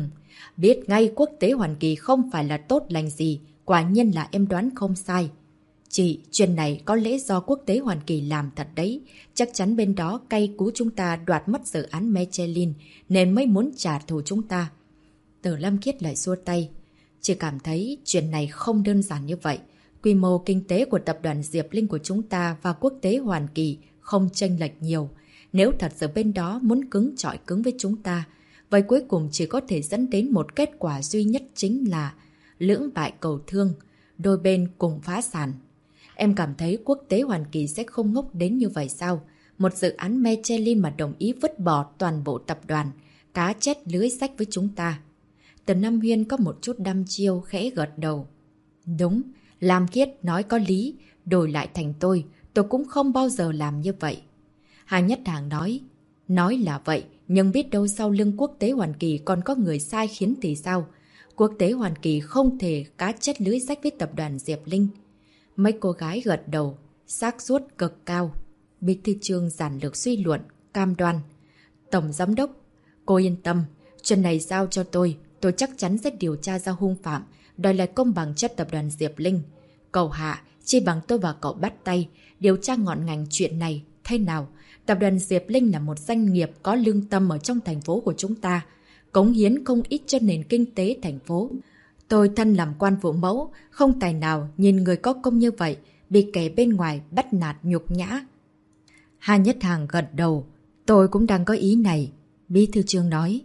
Biết ngay quốc tế Hoàn Kỳ không phải là tốt lành gì. Quả nhiên là em đoán không sai. Chị, chuyện này có lẽ do quốc tế Hoàn Kỳ làm thật đấy. Chắc chắn bên đó cay cú chúng ta đoạt mất dự án Michelin nên mới muốn trả thù chúng ta. Từ Lâm Khiết lại xua tay. Chị cảm thấy chuyện này không đơn giản như vậy. Quy mô kinh tế của tập đoàn Diệp Linh của chúng ta và quốc tế Hoàn Kỳ không chênh lệch nhiều. Nếu thật sự bên đó muốn cứng chọi cứng với chúng ta, vậy cuối cùng chỉ có thể dẫn đến một kết quả duy nhất chính là lưỡng bại cầu thương, đôi bên cùng phá sản. Em cảm thấy quốc tế Hoàn Kỳ sẽ không ngốc đến như vậy sao? Một dự án Michelin mà đồng ý vứt bỏ toàn bộ tập đoàn, cá chết lưới rách với chúng ta. Từ Nam Huyên có một chút đăm chiêu khẽ gật đầu. Đúng, Lam Khiết nói có lý, đổi lại thành tôi cũng không bao giờ làm như vậy. Hà Nhất Hàng nói là vậy, nhưng biết đâu sau lưng quốc tế Hoàn Kỳ còn có người sai khiến thì sao? Quốc tế Hoàn Kỳ không thể cá chết lưới rách với tập đoàn Diệp Linh. Mấy cô gái gật đầu, xác suất cực cao. Bí Thư Trương giản lược suy luận, cam đoan. Tổng Giám đốc, cô yên tâm, chuyện này giao cho tôi chắc chắn sẽ điều tra ra hung phạm, đòi lại công bằng cho tập đoàn Diệp Linh. Cậu Hạ, chỉ bằng tôi và cậu bắt tay, điều tra ngọn ngành chuyện này, thế nào? Tập đoàn Diệp Linh là một doanh nghiệp có lương tâm ở trong thành phố của chúng ta, cống hiến không ít cho nền kinh tế thành phố. Tôi thân làm quan phụ mẫu, không tài nào nhìn người có công như vậy, bị kẻ bên ngoài bắt nạt nhục nhã. Hà Nhất Hàng gật đầu, tôi cũng đang có ý này. Bí Thư Trương nói,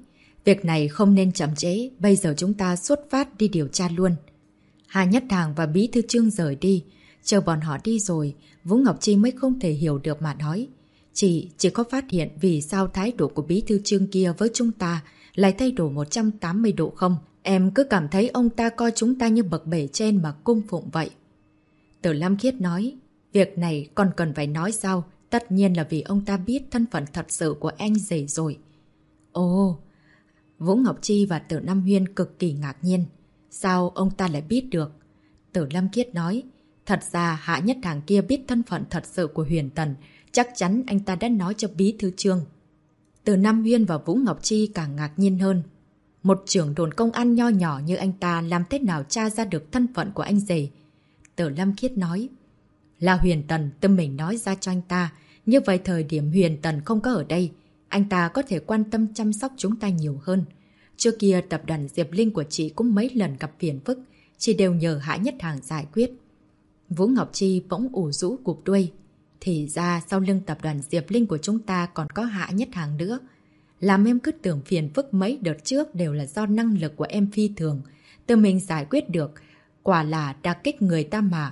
Việc này không nên chậm trễ, bây giờ chúng ta xuất phát đi điều tra luôn. Hà Nhất Hàng và Bí Thư Trương rời đi. Chờ bọn họ đi rồi, Vũ Ngọc Chi mới không thể hiểu được mà nói. Chị chỉ có phát hiện vì sao thái độ của Bí Thư Trương kia với chúng ta lại thay đổi 180 độ không? Em cứ cảm thấy ông ta coi chúng ta như bậc bể trên mà cung phụng vậy. Từ Lam Khiết nói, việc này còn cần phải nói sao? Tất nhiên là vì ông ta biết thân phận thật sự của anh rể rồi. Ồ, Vũ Ngọc Chi và Từ Nam Huyên cực kỳ ngạc nhiên. Sao ông ta lại biết được? Từ Lam Khiết nói, thật ra Hạ Nhất Hàng kia biết thân phận thật sự của Huyền Tần, chắc chắn anh ta đã nói cho Bí Thư Trương. Từ Nam Huyên và Vũ Ngọc Chi càng ngạc nhiên hơn. Một trưởng đồn công an nho nhỏ như anh ta làm thế nào tra ra được thân phận của anh rể? Từ Lam Khiết nói, là Huyền Tần tự mình nói ra cho anh ta. Như vậy thời điểm Huyền Tần không có ở đây, anh ta có thể quan tâm chăm sóc chúng ta nhiều hơn. Trước kia tập đoàn Diệp Linh của chị cũng mấy lần gặp phiền phức, chị đều nhờ Hạ Nhất Hàng giải quyết. Vũ Ngọc Chi bỗng ủ rũ cụp đuôi. Thì ra sau lưng tập đoàn Diệp Linh của chúng ta còn có Hạ Nhất Hàng nữa. Làm em cứ tưởng phiền phức mấy đợt trước đều là do năng lực của em phi thường. Tự mình giải quyết được, quả là đả kích người ta mà.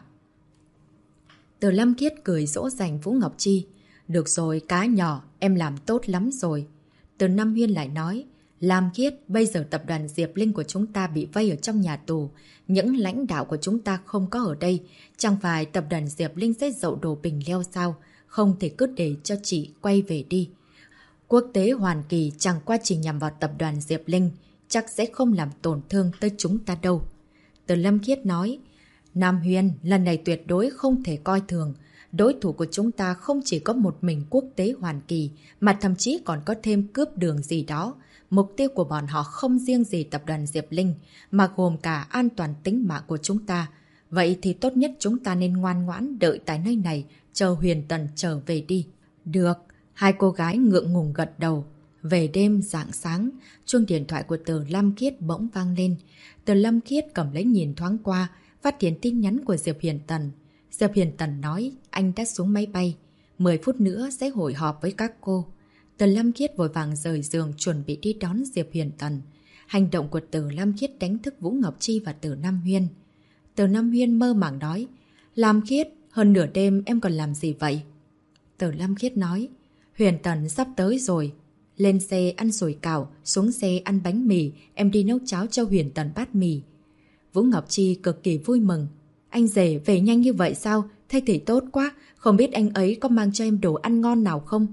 Từ Lâm Khiết cười dỗ dành Vũ Ngọc Chi. Được rồi, cá nhỏ, em làm tốt lắm rồi. Từ Nam Huyên lại nói, Lam Khiết, bây giờ tập đoàn Diệp Linh của chúng ta bị vây ở trong nhà tù. Những lãnh đạo của chúng ta không có ở đây. Chẳng phải tập đoàn Diệp Linh sẽ dậu đổ bình leo sao? Không thể cứ để cho chị quay về đi. Quốc tế Hoàn Kỳ chẳng qua chỉ nhằm vào tập đoàn Diệp Linh, chắc sẽ không làm tổn thương tới chúng ta đâu. Từ Lâm Khiết nói, Nam Huyên, lần này tuyệt đối không thể coi thường. Đối thủ của chúng ta không chỉ có một mình Quốc tế Hoàn Kỳ, mà thậm chí còn có thêm cướp đường gì đó. Mục tiêu của bọn họ không riêng gì tập đoàn Diệp Linh, mà gồm cả an toàn tính mạng của chúng ta. Vậy thì tốt nhất chúng ta nên ngoan ngoãn đợi tại nơi này, chờ Huyền Tần trở về đi. Được, hai cô gái ngượng ngùng gật đầu. Về đêm rạng sáng, chuông điện thoại của Từ Lam Khiết bỗng vang lên. Từ Lam Khiết cầm lấy nhìn thoáng qua, phát hiện tin nhắn của Diệp Huyền Tần. Diệp Huyền Tần nói anh đã xuống máy bay, 10 phút nữa sẽ hội họp với các cô. Từ Lam Khiết vội vàng rời giường chuẩn bị đi đón Diệp Huyền Tần. Hành động của Từ Lam Khiết đánh thức Vũ Ngọc Chi và Từ Nam Huyên. Từ Nam Huyên mơ màng nói, Lam Khiết, hơn nửa đêm em còn làm gì vậy? Từ Lam Khiết nói, Huyền Tần sắp tới rồi. Lên xe ăn sủi cảo, xuống xe ăn bánh mì, em đi nấu cháo cho Huyền Tần bát mì. Vũ Ngọc Chi cực kỳ vui mừng. Anh rể về nhanh như vậy sao? Thế thì tốt quá, không biết anh ấy có mang cho em đồ ăn ngon nào không?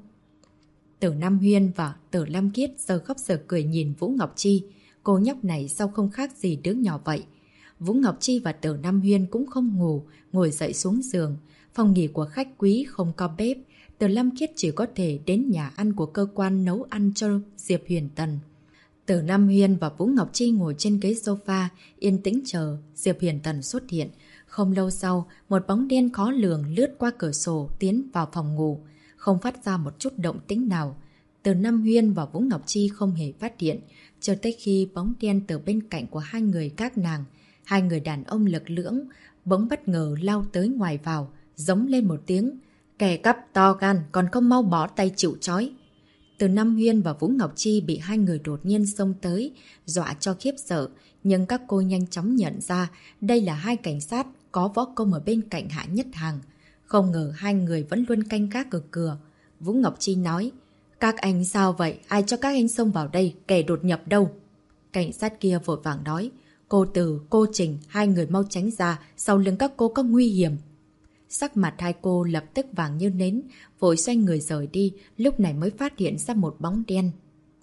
Từ Nam Huyên và Từ Lam Khiết giờ khóc giờ cười nhìn Vũ Ngọc Chi. Cô nhóc này sao không khác gì đứa nhỏ vậy? Vũ Ngọc Chi và Từ Nam Huyên cũng không ngủ, ngồi dậy xuống giường. Phòng nghỉ của khách quý không có bếp. Từ Lam Khiết chỉ có thể đến nhà ăn của cơ quan nấu ăn cho Diệp Huyền Tần. Từ Nam Huyên và Vũ Ngọc Chi ngồi trên ghế sofa, yên tĩnh chờ Diệp Huyền Tần xuất hiện. Không lâu sau, một bóng đen khó lường lướt qua cửa sổ tiến vào phòng ngủ, không phát ra một chút động tĩnh nào. Từ Nam Huyên và Vũ Ngọc Chi không hề phát hiện, cho tới khi bóng đen từ bên cạnh của hai người các nàng, hai người đàn ông lực lưỡng, bỗng bất ngờ lao tới ngoài vào, giống lên một tiếng. Kẻ cắp to gan còn không mau bỏ tay chịu trói. Từ Nam Huyên và Vũ Ngọc Chi bị hai người đột nhiên xông tới, dọa cho khiếp sợ, nhưng các cô nhanh chóng nhận ra đây là hai cảnh sát có võ công ở bên cạnh Hạ Nhất Hàng. Không ngờ hai người vẫn luôn canh gác ở cửa. Vũ Ngọc Chi nói, các anh sao vậy? Ai cho các anh xông vào đây? Kẻ đột nhập đâu? Cảnh sát kia vội vàng nói, cô Từ, cô Trình, hai người mau tránh ra, sau lưng các cô có nguy hiểm. Sắc mặt hai cô lập tức vàng như nến, vội xoay người rời đi, lúc này mới phát hiện ra một bóng đen.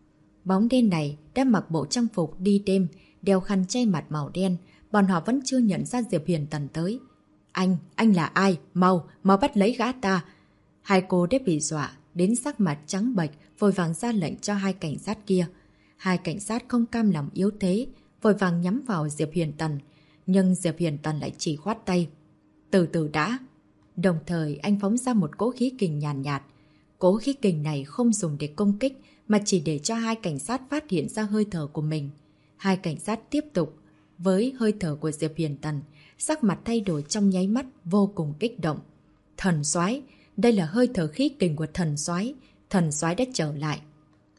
Bóng đen này đã mặc bộ trang phục đi đêm, đeo khăn che mặt màu đen, bọn họ vẫn chưa nhận ra Diệp Huyền Tần tới. Anh là ai? Mau bắt lấy gã ta. Hai cô đã bị dọa, đến sắc mặt trắng bệch, vội vàng ra lệnh cho hai cảnh sát kia. Hai cảnh sát không cam lòng yếu thế, vội vàng nhắm vào Diệp Huyền Tần, nhưng Diệp Huyền Tần lại chỉ khoát tay. Từ từ đã. Đồng thời anh phóng ra một cỗ khí kình nhàn nhạt. Cỗ khí kình này không dùng để công kích, mà chỉ để cho hai cảnh sát phát hiện ra hơi thở của mình. Hai cảnh sát tiếp tục với hơi thở của Diệp Huyền Tần, sắc mặt thay đổi trong nháy mắt, vô cùng kích động. Thần soái, đây là hơi thở khí kình của thần soái đã trở lại.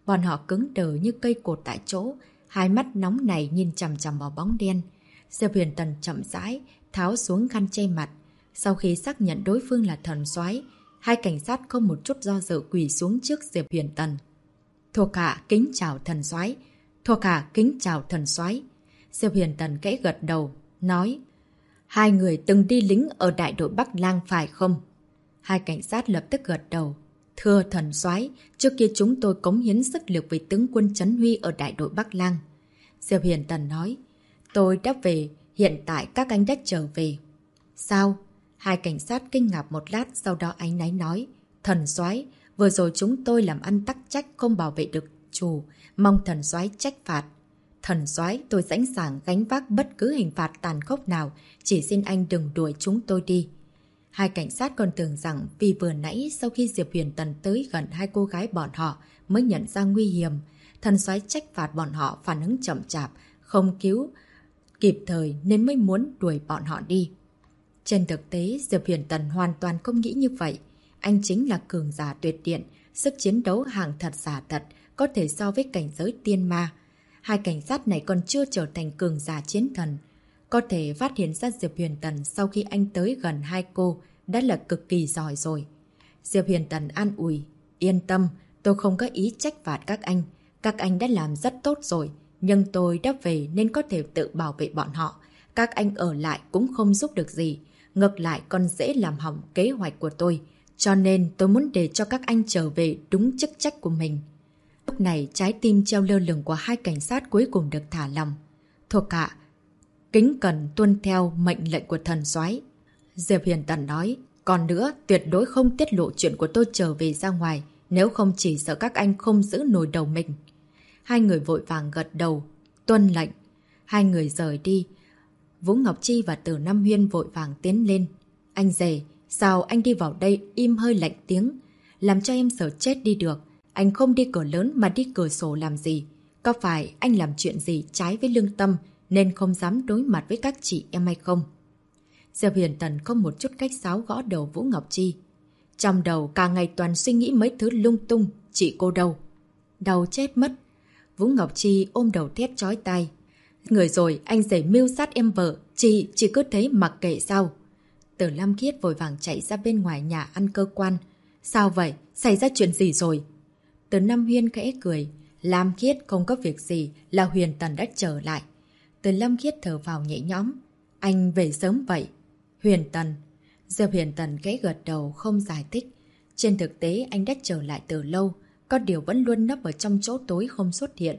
Bọn họ cứng đờ như cây cột tại chỗ, hai mắt nóng này nhìn chằm chằm vào bóng đen. Diệp Huyền Tần chậm rãi tháo xuống khăn che mặt. Sau khi xác nhận đối phương là thần soái, hai cảnh sát không một chút do dự quỳ xuống trước Diệp Huyền Tần. Thuộc hạ kính chào thần soái, thuộc hạ kính chào thần soái. Diệp Huyền Tần kẽ gật đầu, nói: hai người từng đi lính ở đại đội Bắc Lang phải không? Hai cảnh sát lập tức gật đầu. Thưa thần soái, trước kia chúng tôi cống hiến sức lực vì tướng quân Trấn Huy ở đại đội Bắc Lang. Diệp Huyền Tần nói: tôi đã về, hiện tại các anh đã trở về. Sao? Hai cảnh sát kinh ngạc một lát, sau đó anh náy nói: thần soái, vừa rồi chúng tôi làm ăn tắc trách không bảo vệ được chủ, mong thần soái trách phạt. Thần soái, tôi sẵn sàng gánh vác bất cứ hình phạt tàn khốc nào, chỉ xin anh đừng đuổi chúng tôi đi. Hai cảnh sát còn tưởng rằng vì vừa nãy sau khi Diệp Huyền Tần tới gần hai cô gái bọn họ mới nhận ra nguy hiểm, thần soái trách phạt bọn họ phản ứng chậm chạp, không cứu kịp thời nên mới muốn đuổi bọn họ đi. Trên thực tế, Diệp Huyền Tần hoàn toàn không nghĩ như vậy. Anh chính là cường giả tuyệt điện, sức chiến đấu hàng thật giả thật, có thể so với cảnh giới tiên ma. Hai cảnh sát này còn chưa trở thành cường giả chiến thần. Có thể phát hiện ra Diệp Huyền Tần sau khi anh tới gần hai cô đã là cực kỳ giỏi rồi. Diệp Huyền Tần an ủi: yên tâm, tôi không có ý trách phạt các anh đã làm rất tốt rồi, nhưng tôi đã về nên có thể tự bảo vệ bọn họ. Các anh ở lại cũng không giúp được gì, ngược lại còn dễ làm hỏng kế hoạch của tôi, cho nên tôi muốn để cho các anh trở về đúng chức trách của mình. Lúc này trái tim treo lơ lửng của hai cảnh sát cuối cùng được thả lòng. Thuộc hạ kính cần tuân theo mệnh lệnh của thần soái. Diệp Huyền Tần nói: còn nữa, tuyệt đối không tiết lộ chuyện của tôi trở về ra ngoài, nếu không chỉ sợ các anh không giữ nổi đầu mình. Hai người vội vàng gật đầu, tuân lệnh. Hai người rời đi. Vũ Ngọc Chi và Từ Nam Huyên vội vàng tiến lên. Anh rể, sao anh đi vào đây im hơi lạnh tiếng, làm cho em sợ chết đi được. Anh không đi cửa lớn mà đi cửa sổ làm gì? Có phải anh làm chuyện gì trái với lương tâm nên không dám đối mặt với các chị em hay không? Diệp Huyền Tần không một chút cách sáo gõ đầu Vũ Ngọc Chi. Trong đầu cả ngày toàn suy nghĩ mấy thứ lung tung, chị cô đâu? Đau chết mất. Vũ Ngọc Chi ôm đầu thét chói tai. Người rồi, anh rể mưu sát em vợ, chị cứ thấy mặc kệ sao? Từ Lam Khiết vội vàng chạy ra bên ngoài nhà ăn cơ quan. Sao vậy? Xảy ra chuyện gì rồi? Từ Nam Huyên khẽ cười. Lam Khiết không có việc gì, là Huyền Tần đã trở lại. Từ Lam Khiết thở vào nhẹ nhõm. Anh về sớm vậy. Huyền Tần. Diệp Huyền Tần khẽ gật đầu không giải thích. Trên thực tế anh đã trở lại từ lâu, có điều vẫn luôn nấp ở trong chỗ tối không xuất hiện.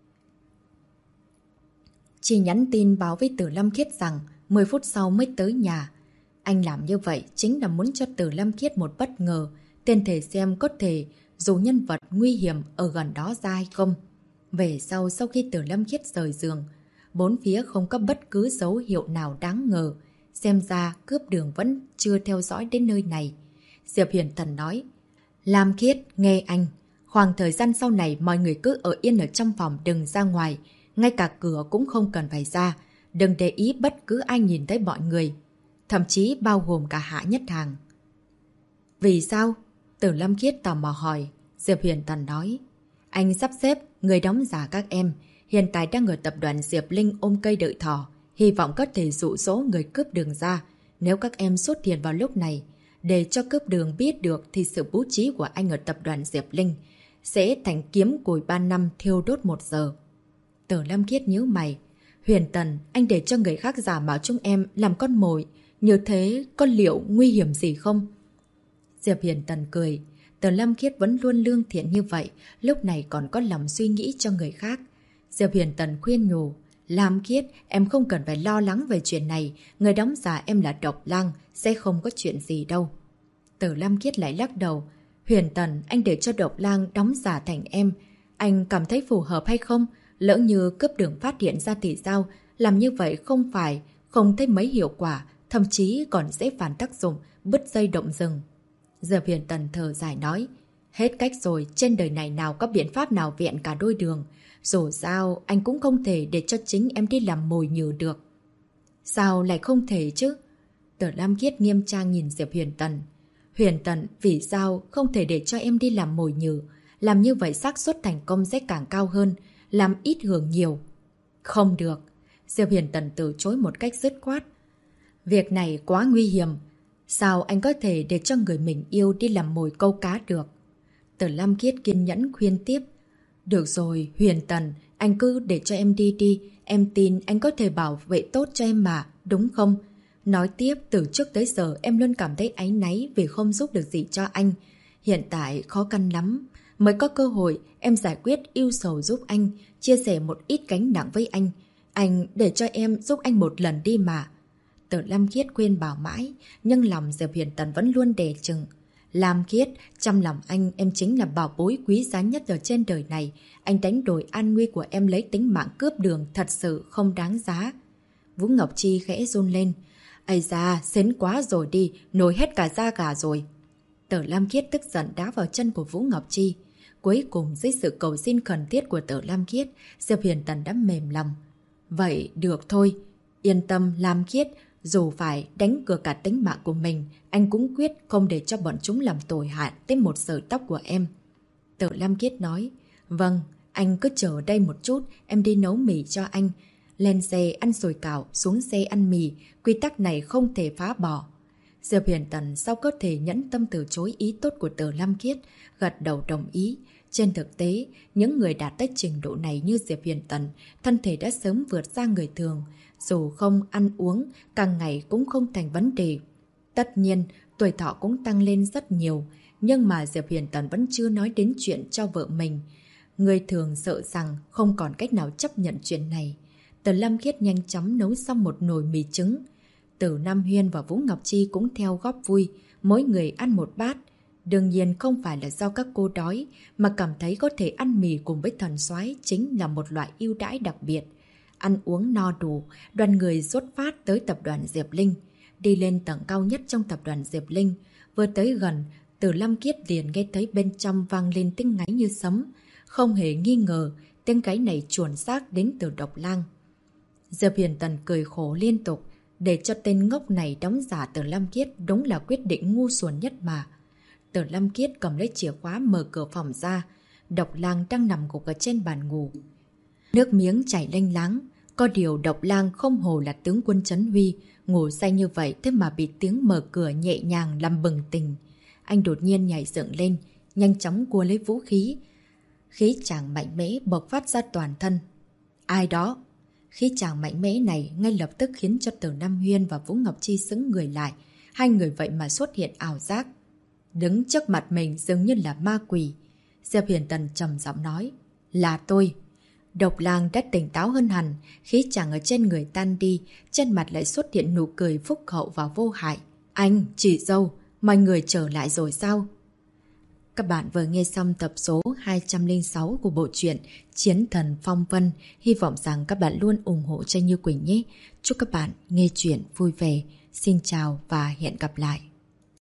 Chỉ nhắn tin báo với Từ Lam Khiết rằng 10 phút sau mới tới nhà. Anh làm như vậy chính là muốn cho Từ Lam Khiết một bất ngờ, tên thể xem có thể dù nhân vật nguy hiểm ở gần đó ra hay không. Về sau khi Từ Lam Khiết rời giường, bốn phía không có bất cứ dấu hiệu nào đáng ngờ. Xem ra cướp đường vẫn chưa theo dõi đến nơi này. Diệp Huyền Tần nói: Lam Khiết, nghe anh. Khoảng thời gian sau này mọi người cứ ở yên ở trong phòng, đừng ra ngoài. Ngay cả cửa cũng không cần phải ra. Đừng để ý bất cứ ai nhìn thấy mọi người. Thậm chí bao gồm cả Hạ Nhất Hàng. Vì sao? Từ Lam Khiết tò mò hỏi. Diệp Huyền Tần nói: anh sắp xếp người đóng giả các em. Hiện tại đang ở tập đoàn Diệp Linh ôm cây đợi thỏ. Hy vọng có thể dụ dỗ người cướp đường ra. Nếu các em xuất hiện vào lúc này, để cho cướp đường biết được thì sự bố trí của anh ở tập đoàn Diệp Linh sẽ thành kiếm củi 3 năm thiêu đốt 1 giờ. Từ Lam Khiết nhíu mày. Huyền Tần, anh để cho người khác giả mạo chúng em làm con mồi. Như thế có liệu nguy hiểm gì không? Diệp Huyền Tần cười. Từ Lam Khiết vẫn luôn lương thiện như vậy, lúc này còn có lòng suy nghĩ cho người khác. Diệp Huyền Tần khuyên nhủ. Lam Khiết, em không cần phải lo lắng về chuyện này. Người đóng giả em là Độc Lang, sẽ không có chuyện gì đâu. Từ Lam Khiết lại lắc đầu. Huyền Tần, anh để cho Độc Lang đóng giả thành em. Anh cảm thấy phù hợp hay không? Lỡ như cướp đường phát hiện ra thì sao? Làm như vậy không thấy mấy hiệu quả, thậm chí còn dễ phản tác dụng, bứt dây động rừng. Diệp Huyền Tần thở dài nói. Hết cách rồi, trên đời này nào có biện pháp nào vẹn cả đôi đường. Dù sao, anh cũng không thể để cho chính em đi làm mồi nhử được. Sao lại không thể chứ? Từ Lam Khiết nghiêm trang nhìn Diệp Huyền Tần. Huyền Tần, vì sao không thể để cho em đi làm mồi nhử? Làm như vậy xác suất thành công sẽ càng cao hơn, làm ít hưởng nhiều. Không được. Diệp Huyền Tần từ chối một cách dứt khoát. Việc này quá nguy hiểm. Sao anh có thể để cho người mình yêu đi làm mồi câu cá được? Tử Lam Khiết kiên nhẫn khuyên tiếp. Được rồi, Huyền Tần, anh cứ để cho em đi đi. Em tin anh có thể bảo vệ tốt cho em mà, đúng không? Nói tiếp, từ trước tới giờ em luôn cảm thấy áy náy vì không giúp được gì cho anh. Hiện tại khó khăn lắm. Mới có cơ hội em giải quyết ưu sầu giúp anh, chia sẻ một ít gánh nặng với anh. Anh để cho em giúp anh một lần đi mà. Tử Lam Khiết khuyên bảo mãi, nhưng lòng Diệp Huyền Tần vẫn luôn đè chừng. Lam Khiết, trong lòng anh em chính là bảo bối quý giá nhất ở trên đời này. Anh đánh đổi an nguy của em lấy tính mạng cướp đường thật sự không đáng giá. Vũ Ngọc Chi khẽ run lên. Ây da, xến quá rồi đi, nổi hết cả da gà rồi. Tử Lam Khiết tức giận đá vào chân của Vũ Ngọc Chi. Cuối cùng dưới sự cầu xin khẩn thiết của Tử Lam Khiết, Diệp Huyền Tần đã mềm lòng. Vậy được thôi, yên tâm Lam Khiết, dù phải đánh cược cả tính mạng của mình, anh cũng quyết không để cho bọn chúng làm tổn hại tới một sợi tóc của em. Tử Lam Khiết nói, vâng, anh cứ chờ ở đây một chút, em đi nấu mì cho anh. Lên xe ăn sủi cảo, xuống xe ăn mì, quy tắc này không thể phá bỏ. Diệp Huyền Tần sao có thể nhẫn tâm từ chối ý tốt của Tử Lam Khiết, gật đầu đồng ý. Trên thực tế, những người đạt tới trình độ này như Diệp Huyền Tần, thân thể đã sớm vượt ra người thường. Dù không ăn uống, càng ngày cũng không thành vấn đề. Tất nhiên, tuổi thọ cũng tăng lên rất nhiều, nhưng mà Diệp Huyền Tần vẫn chưa nói đến chuyện cho vợ mình. Người thường sợ rằng không còn cách nào chấp nhận chuyện này. Tử Lam Khiết nhanh chóng nấu xong một nồi mì trứng. Tử Nam Huyên và Vũ Ngọc Chi cũng theo góp vui, mỗi người ăn một bát. Đương nhiên không phải là do các cô đói, mà cảm thấy có thể ăn mì cùng với thần soái chính là một loại ưu đãi đặc biệt. Ăn uống no đủ, đoàn người xuất phát tới tập đoàn Diệp Linh. Đi lên tầng cao nhất trong tập đoàn Diệp Linh, vừa tới gần, Tử Lam Khiết liền nghe thấy bên trong vang lên tiếng ngáy như sấm. Không hề nghi ngờ, tiếng gáy này chuẩn xác đến từ Độc Lang. Diệp Huyền Tần cười khổ liên tục, để cho tên ngốc này đóng giả Tử Lam Khiết đúng là quyết định ngu xuẩn nhất mà. Tử Lam Khiết cầm lấy chìa khóa mở cửa phòng ra. Độc Lang đang nằm gục ở trên bàn ngủ. Nước miếng chảy lênh láng. Có điều Độc Lang không hồ là tướng quân Trấn Huy, ngủ say như vậy thế mà bị tiếng mở cửa nhẹ nhàng làm bừng tỉnh. Anh đột nhiên nhảy dựng lên, nhanh chóng cua lấy vũ khí. Khí chàng mạnh mẽ bộc phát ra toàn thân. Ai đó? Khí chàng mạnh mẽ này ngay lập tức khiến cho Tử Nam Huyên và Vũ Ngọc Chi sững người lại. Hai người vậy mà xuất hiện ảo giác. Đứng trước mặt mình dường như là ma quỷ. Diệp Huyền Tần trầm giọng nói, là tôi. Độc Lang đã tỉnh táo hơn hẳn, khí chàng ở trên người tan đi, trên mặt lại xuất hiện nụ cười phúc hậu và vô hại. Anh, chị dâu, mọi người trở lại rồi sao? Các bạn vừa nghe xong tập số 206 của bộ truyện Chiến Thần Phong Vân. Hy vọng rằng các bạn luôn ủng hộ cho Như Quỳnh nhé. Chúc các bạn nghe truyện vui vẻ. Xin chào và hẹn gặp lại.